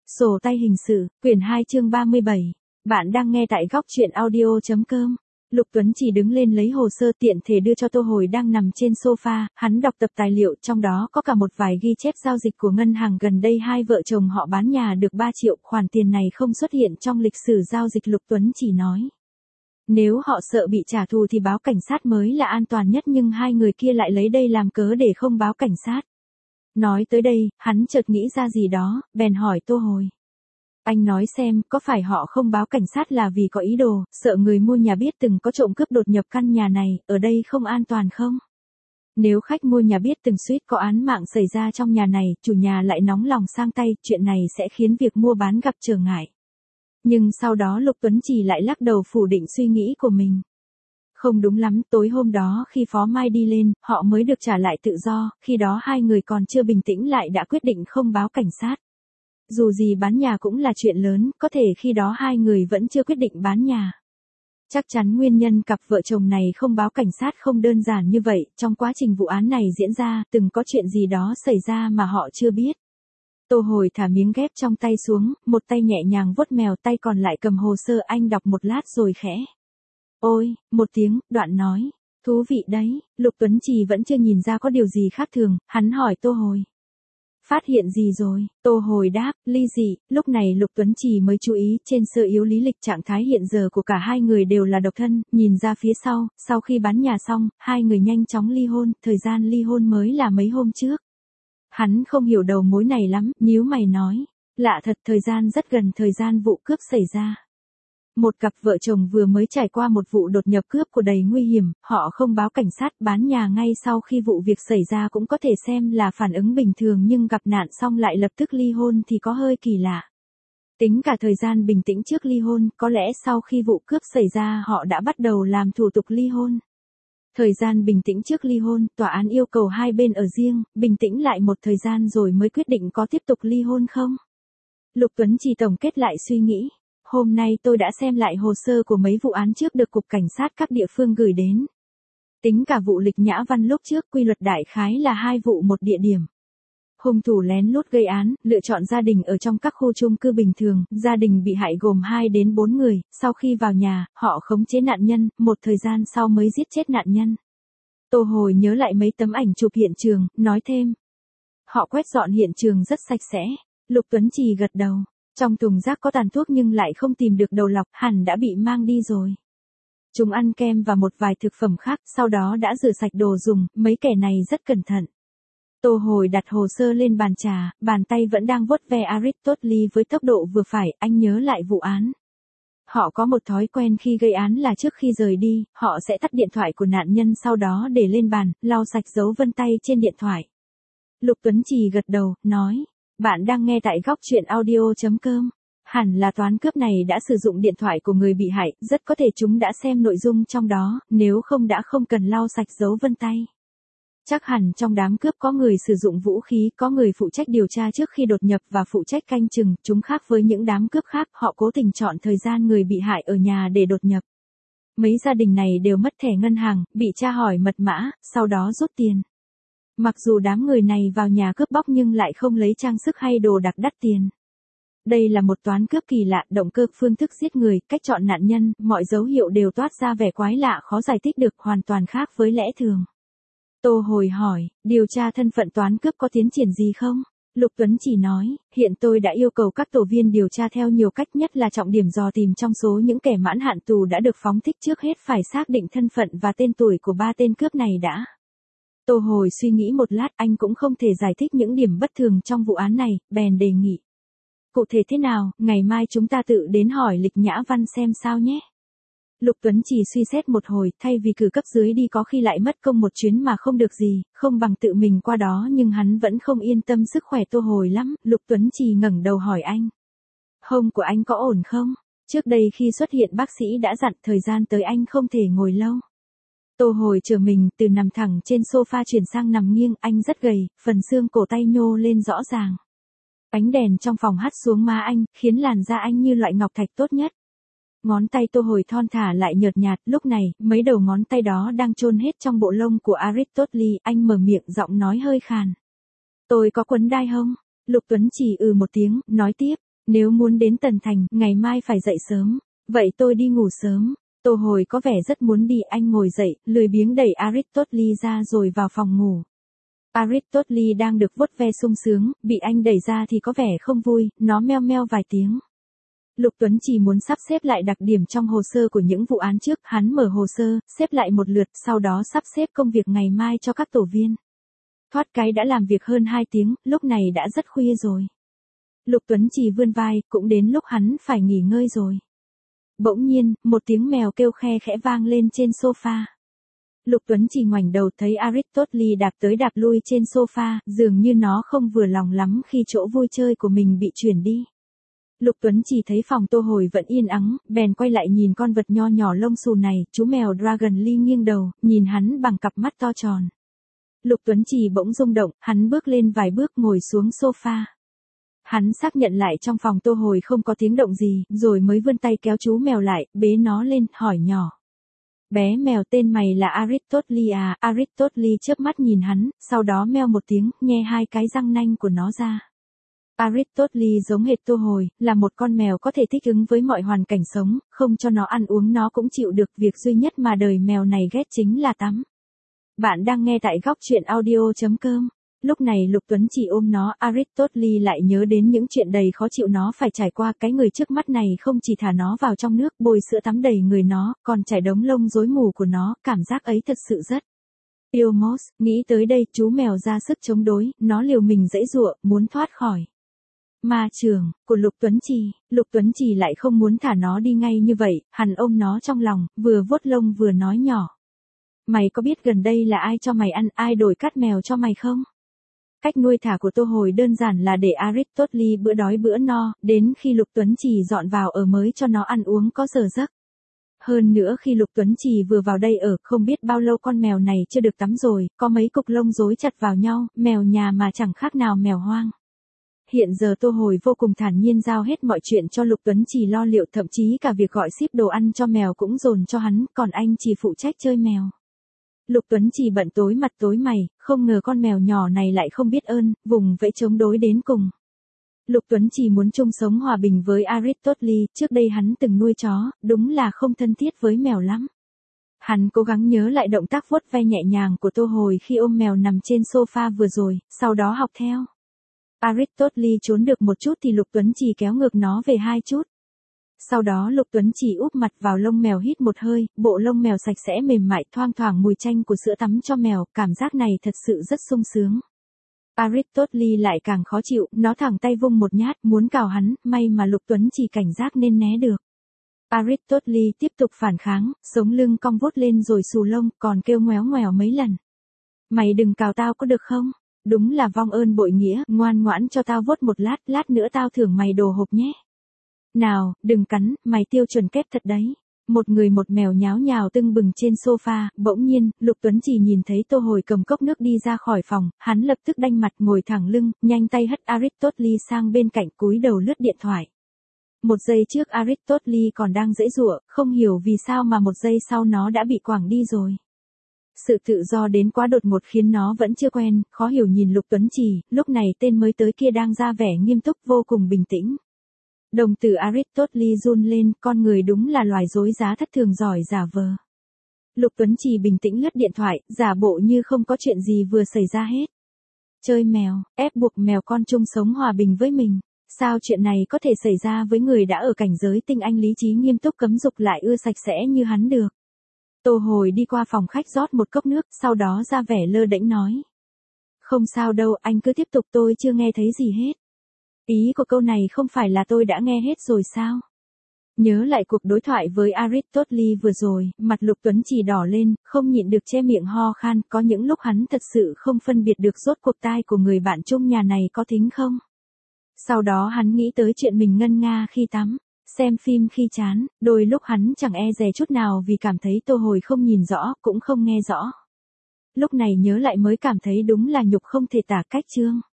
Sổ tay hình sự, quyển 2 chương 37. Bạn đang nghe tại góc truyện audio.com. Lục Tuấn Chỉ đứng lên lấy hồ sơ tiện thể đưa cho Tô Hồi đang nằm trên sofa, hắn đọc tập tài liệu trong đó có cả một vài ghi chép giao dịch của ngân hàng gần đây hai vợ chồng họ bán nhà được 3 triệu, khoản tiền này không xuất hiện trong lịch sử giao dịch. Lục Tuấn Chỉ nói. Nếu họ sợ bị trả thù thì báo cảnh sát mới là an toàn nhất, nhưng hai người kia lại lấy đây làm cớ để không báo cảnh sát. Nói tới đây, hắn chợt nghĩ ra gì đó, bèn hỏi Tô Hồi. Anh nói xem, có phải họ không báo cảnh sát là vì có ý đồ, sợ người mua nhà biết từng có trộm cướp đột nhập căn nhà này, ở đây không an toàn không? Nếu khách mua nhà biết từng suýt có án mạng xảy ra trong nhà này, chủ nhà lại nóng lòng sang tay, chuyện này sẽ khiến việc mua bán gặp trở ngại. Nhưng sau đó Lục Tuấn Chỉ lại lắc đầu phủ định suy nghĩ của mình. Không đúng lắm, tối hôm đó khi Phó Mai đi lên, họ mới được trả lại tự do, khi đó hai người còn chưa bình tĩnh lại đã quyết định không báo cảnh sát. Dù gì bán nhà cũng là chuyện lớn, có thể khi đó hai người vẫn chưa quyết định bán nhà. Chắc chắn nguyên nhân cặp vợ chồng này không báo cảnh sát không đơn giản như vậy, trong quá trình vụ án này diễn ra, từng có chuyện gì đó xảy ra mà họ chưa biết. Tô Hồi thả miếng ghép trong tay xuống, một tay nhẹ nhàng vuốt mèo, tay còn lại cầm hồ sơ. Anh đọc một lát rồi khẽ. Ôi, một tiếng, đoạn nói. Thú vị đấy. Lục Tuấn Chỉ vẫn chưa nhìn ra có điều gì khác thường, hắn hỏi Tô Hồi. Phát hiện gì rồi? Tô Hồi đáp, ly dị. Lúc này Lục Tuấn Chỉ mới chú ý, trên sơ yếu lý lịch trạng thái hiện giờ của cả hai người đều là độc thân, nhìn ra phía sau khi bán nhà xong, hai người nhanh chóng ly hôn, thời gian ly hôn mới là mấy hôm trước. Hắn không hiểu đầu mối này lắm, nhíu mày nói. Lạ thật, thời gian rất gần thời gian vụ cướp xảy ra. Một cặp vợ chồng vừa mới trải qua một vụ đột nhập cướp của đầy nguy hiểm, họ không báo cảnh sát, bán nhà ngay sau khi vụ việc xảy ra cũng có thể xem là phản ứng bình thường, nhưng gặp nạn xong lại lập tức ly hôn thì có hơi kỳ lạ. Tính cả thời gian bình tĩnh trước ly hôn, có lẽ sau khi vụ cướp xảy ra họ đã bắt đầu làm thủ tục ly hôn. Thời gian bình tĩnh trước ly hôn, tòa án yêu cầu hai bên ở riêng, bình tĩnh lại một thời gian rồi mới quyết định có tiếp tục ly hôn không? Lục Tuấn Chỉ tổng kết lại suy nghĩ. Hôm nay tôi đã xem lại hồ sơ của mấy vụ án trước được Cục Cảnh sát các địa phương gửi đến. Tính cả vụ Lịch Nhã Văn lúc trước, quy luật đại khái là 2 vụ một địa điểm. Hung thủ lén lút gây án, lựa chọn gia đình ở trong các khu chung cư bình thường, gia đình bị hại gồm 2 đến 4 người, sau khi vào nhà, họ khống chế nạn nhân, một thời gian sau mới giết chết nạn nhân. Tô Hồi nhớ lại mấy tấm ảnh chụp hiện trường, nói thêm. Họ quét dọn hiện trường rất sạch sẽ. Lục Tuấn Chỉ gật đầu. Trong thùng rác có tàn thuốc nhưng lại không tìm được đầu lọc, hẳn đã bị mang đi rồi. Chúng ăn kem và một vài thực phẩm khác, sau đó đã rửa sạch đồ dùng, mấy kẻ này rất cẩn thận. Tô Hồi đặt hồ sơ lên bàn trà, bàn tay vẫn đang vuốt ve Aristotle với tốc độ vừa phải, anh nhớ lại vụ án. Họ có một thói quen khi gây án là trước khi rời đi, họ sẽ tắt điện thoại của nạn nhân, sau đó để lên bàn, lau sạch dấu vân tay trên điện thoại. Lục Tuấn Chỉ gật đầu, nói. Bạn đang nghe tại góc truyện audio.com. Hẳn là toán cướp này đã sử dụng điện thoại của người bị hại, rất có thể chúng đã xem nội dung trong đó, nếu không đã không cần lau sạch dấu vân tay. Chắc hẳn trong đám cướp có người sử dụng vũ khí, có người phụ trách điều tra trước khi đột nhập và phụ trách canh chừng, chúng khác với những đám cướp khác, họ cố tình chọn thời gian người bị hại ở nhà để đột nhập. Mấy gia đình này đều mất thẻ ngân hàng, bị tra hỏi mật mã, sau đó rút tiền. Mặc dù đám người này vào nhà cướp bóc nhưng lại không lấy trang sức hay đồ đặc đắt tiền. Đây là một toán cướp kỳ lạ, động cơ, phương thức giết người, cách chọn nạn nhân, mọi dấu hiệu đều toát ra vẻ quái lạ khó giải thích được, hoàn toàn khác với lẽ thường. Tô Hồi hỏi, điều tra thân phận toán cướp có tiến triển gì không? Lục Tuấn Chỉ nói, hiện tôi đã yêu cầu các tổ viên điều tra theo nhiều cách, nhất là trọng điểm dò tìm trong số những kẻ mãn hạn tù đã được phóng thích, trước hết phải xác định thân phận và tên tuổi của 3 tên cướp này đã. Tô Hồi suy nghĩ một lát, anh cũng không thể giải thích những điểm bất thường trong vụ án này, bèn đề nghị. Cụ thể thế nào, ngày mai chúng ta tự đến hỏi Lịch Nhã Văn xem sao nhé. Lục Tuấn Chỉ suy xét một hồi, thay vì cử cấp dưới đi có khi lại mất công một chuyến mà không được gì, không bằng tự mình qua đó, nhưng hắn vẫn không yên tâm sức khỏe Tô Hồi lắm. Lục Tuấn Chỉ ngẩng đầu hỏi anh. Hông của anh có ổn không? Trước đây khi xuất hiện bác sĩ đã dặn thời gian tới anh không thể ngồi lâu. Tô Hồi trở mình, từ nằm thẳng trên sofa chuyển sang nằm nghiêng, anh rất gầy, phần xương cổ tay nhô lên rõ ràng. Ánh đèn trong phòng hắt xuống má anh, khiến làn da anh như loại ngọc thạch tốt nhất. Ngón tay Tô Hồi thon thả lại nhợt nhạt, lúc này, mấy đầu ngón tay đó đang chôn hết trong bộ lông của Aristotle, anh mở miệng, giọng nói hơi khàn. Tôi có quấn đai không? Lục Tuấn Chỉ một tiếng, nói tiếp. Nếu muốn đến Tần Thành, ngày mai phải dậy sớm. Vậy tôi đi ngủ sớm. Tô Hồi có vẻ rất muốn đi, anh ngồi dậy, lười biếng đẩy Aristotle ra rồi vào phòng ngủ. Aristotle đang được vuốt ve sung sướng, bị anh đẩy ra thì có vẻ không vui, nó meo meo vài tiếng. Lục Tuấn chỉ muốn sắp xếp lại đặc điểm trong hồ sơ của những vụ án trước, hắn mở hồ sơ, xếp lại một lượt, sau đó sắp xếp công việc ngày mai cho các tổ viên. Thoát cái đã làm việc hơn 2 tiếng, lúc này đã rất khuya rồi. Lục Tuấn chỉ vươn vai, cũng đến lúc hắn phải nghỉ ngơi rồi. Bỗng nhiên, một tiếng mèo kêu khe khẽ vang lên trên sofa. Lục Tuấn chỉ ngoảnh đầu thấy Aristotle đạp tới đạp lui trên sofa, dường như nó không vừa lòng lắm khi chỗ vui chơi của mình bị chuyển đi. Lục Tuấn chỉ thấy phòng Tô Hồi vẫn yên ắng, bèn quay lại nhìn con vật nho nhỏ lông xù này, chú mèo Dragon Lee nghiêng đầu, nhìn hắn bằng cặp mắt to tròn. Lục Tuấn chỉ bỗng rung động, hắn bước lên vài bước ngồi xuống sofa. Hắn xác nhận lại trong phòng Tô Hồi không có tiếng động gì, rồi mới vươn tay kéo chú mèo lại, bế nó lên, hỏi nhỏ. Bé mèo tên mày là Aristotle à? Aristotle chớp mắt nhìn hắn, sau đó meo một tiếng, nhe 2 cái răng nanh của nó ra. Aristotle giống hệt Tô Hồi, là một con mèo có thể thích ứng với mọi hoàn cảnh sống, không cho nó ăn uống nó cũng chịu được, việc duy nhất mà đời mèo này ghét chính là tắm. Bạn đang nghe tại góc truyện audio.com. Lúc này Lục Tuấn chỉ ôm nó, Aristotle lại nhớ đến những chuyện đầy khó chịu nó phải trải qua, cái người trước mắt này không chỉ thả nó vào trong nước, bôi sữa tắm đầy người nó, còn trải đống lông rối mù của nó, cảm giác ấy thật sự rất yêu Moss. Nghĩ tới đây, chú mèo ra sức chống đối, nó liều mình giãy giụa, muốn thoát khỏi ma trường của Lục Tuấn Trì. Lục Tuấn Trì lại không muốn thả nó đi ngay như vậy, hắn ôm nó trong lòng, vừa vuốt lông vừa nói nhỏ. Mày có biết gần đây là ai cho mày ăn, ai đổi cát mèo cho mày không? Cách nuôi thả của Tô Hồi đơn giản là để Aristotle bữa đói bữa no, đến khi Lục Tuấn Trì dọn vào ở mới cho nó ăn uống có giờ giấc. Hơn nữa khi Lục Tuấn Trì vừa vào đây ở, không biết bao lâu con mèo này chưa được tắm rồi, có mấy cục lông rối chặt vào nhau, mèo nhà mà chẳng khác nào mèo hoang. Hiện giờ Tô Hồi vô cùng thản nhiên giao hết mọi chuyện cho Lục Tuấn Trì lo liệu, thậm chí cả việc gọi ship đồ ăn cho mèo cũng dồn cho hắn, còn anh chỉ phụ trách chơi mèo. Lục Tuấn Trì bận tối mặt tối mày, không ngờ con mèo nhỏ này lại không biết ơn, vùng vẫy chống đối đến cùng. Lục Tuấn Trì muốn chung sống hòa bình với Aristotle, trước đây hắn từng nuôi chó, đúng là không thân thiết với mèo lắm. Hắn cố gắng nhớ lại động tác vuốt ve nhẹ nhàng của Tô Hồi khi ôm mèo nằm trên sofa vừa rồi, sau đó học theo. Aristotle trốn được một chút thì Lục Tuấn Trì kéo ngược nó về 2 chút. Sau đó Lục Tuấn Trì úp mặt vào lông mèo hít một hơi, bộ lông mèo sạch sẽ mềm mại, thoang thoảng mùi chanh của sữa tắm cho mèo, cảm giác này thật sự rất sung sướng. Aristotle lại càng khó chịu, nó thẳng tay vung một nhát, muốn cào hắn, may mà Lục Tuấn Trì cảnh giác nên né được. Aristotle tiếp tục phản kháng, sống lưng cong vuốt lên rồi xù lông, còn kêu ngoéo ngoèo mấy lần. Mày đừng cào tao có được không? Đúng là vong ơn bội nghĩa, ngoan ngoãn cho tao vuốt một lát, lát nữa tao thưởng mày đồ hộp nhé. Nào, đừng cắn, mày tiêu chuẩn kép thật đấy. Một người một mèo nháo nhào tưng bừng trên sofa, bỗng nhiên, Lục Tuấn Trì nhìn thấy Tô Hồi cầm cốc nước đi ra khỏi phòng, hắn lập tức đanh mặt ngồi thẳng lưng, nhanh tay hất Aristotle sang bên cạnh cúi đầu lướt điện thoại. Một giây trước Aristotle còn đang giãy giụa, không hiểu vì sao mà một giây sau nó đã bị quẳng đi rồi. Sự tự do đến quá đột ngột khiến nó vẫn chưa quen, khó hiểu nhìn Lục Tuấn Trì, lúc này tên mới tới kia đang ra vẻ nghiêm túc vô cùng bình tĩnh. Đồng tử Aristotle run lên, con người đúng là loài dối giá thất thường giỏi giả vờ. Lục Tuấn Trì bình tĩnh lướt điện thoại, giả bộ như không có chuyện gì vừa xảy ra hết. Chơi mèo, ép buộc mèo con chung sống hòa bình với mình. Sao chuyện này có thể xảy ra với người đã ở cảnh giới tinh anh lý trí nghiêm túc cấm dục lại ưa sạch sẽ như hắn được. Tô Hồi đi qua phòng khách rót một cốc nước, sau đó ra vẻ lơ đễnh nói. Không sao đâu, anh cứ tiếp tục, tôi chưa nghe thấy gì hết. Ý của câu này không phải là tôi đã nghe hết rồi sao? Nhớ lại cuộc đối thoại với Aristotle vừa rồi, mặt Lục Tuấn Trì đỏ lên, không nhịn được che miệng ho khan, có những lúc hắn thật sự không phân biệt được rốt cuộc tai của người bạn chung nhà này có thính không. Sau đó hắn nghĩ tới chuyện mình ngân nga khi tắm, xem phim khi chán, đôi lúc hắn chẳng e dè chút nào vì cảm thấy Tô Hồi không nhìn rõ, cũng không nghe rõ. Lúc này nhớ lại mới cảm thấy đúng là nhục không thể tả cách chương.